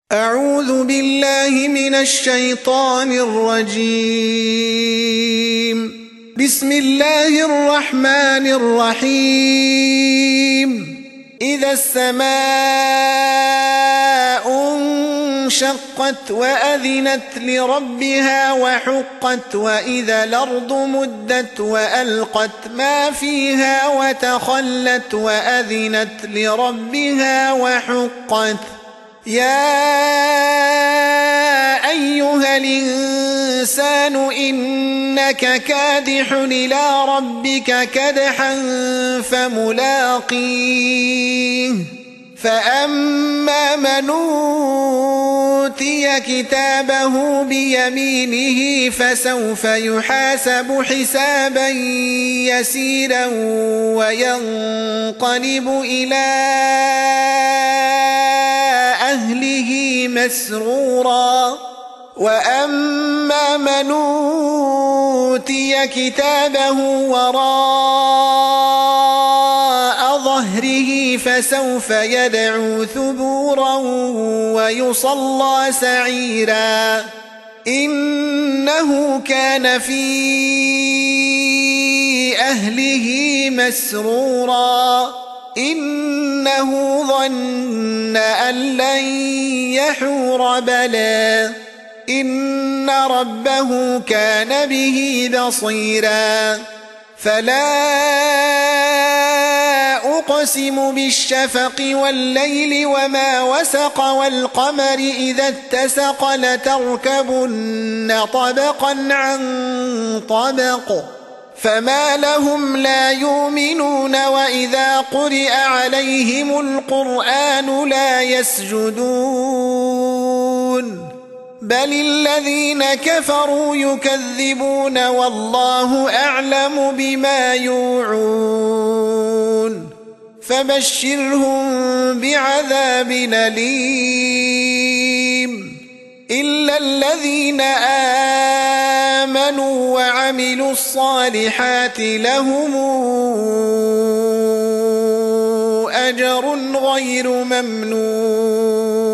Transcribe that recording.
أعوذ بالله من الشيطان الرجيم. بسم الله الرحمن الرحيم. إذا السماء انشقت وأذنت لربها وحقت وإذا الأرض مدت وألقت ما فيها وتخلت وأذنت لربها وحقت. يا أيها الإنسان إنك كادح إلى ربك كدحا فملاقيه فأما من أوتي كتابه بيمينه فسوف يحاسب حسابا يسيرا وينقلب إلى أهله مسرورا. وأما من أوتي كتابه وراء ظهره فسوف يدعو ثبورا ويصلى سعيرا. إنه كان في أهله مسرورا. إنه ظن أن لن يحور بلى إن ربه كان به بصيرا. فلا أقسم بالشفق والليل وما وسق والقمر إذا اتسق لتركبن طبقا عن طبق فما لهم لا يؤمنون وإذا قرئ عليهم القرآن لا يسجدون بل الذين كفروا يكذبون والله أعلم بما يوعون. فبشرهم بعذاب أليم إلا الذين آمنوا وعملوا الصالحات لهم أجر غير ممنون.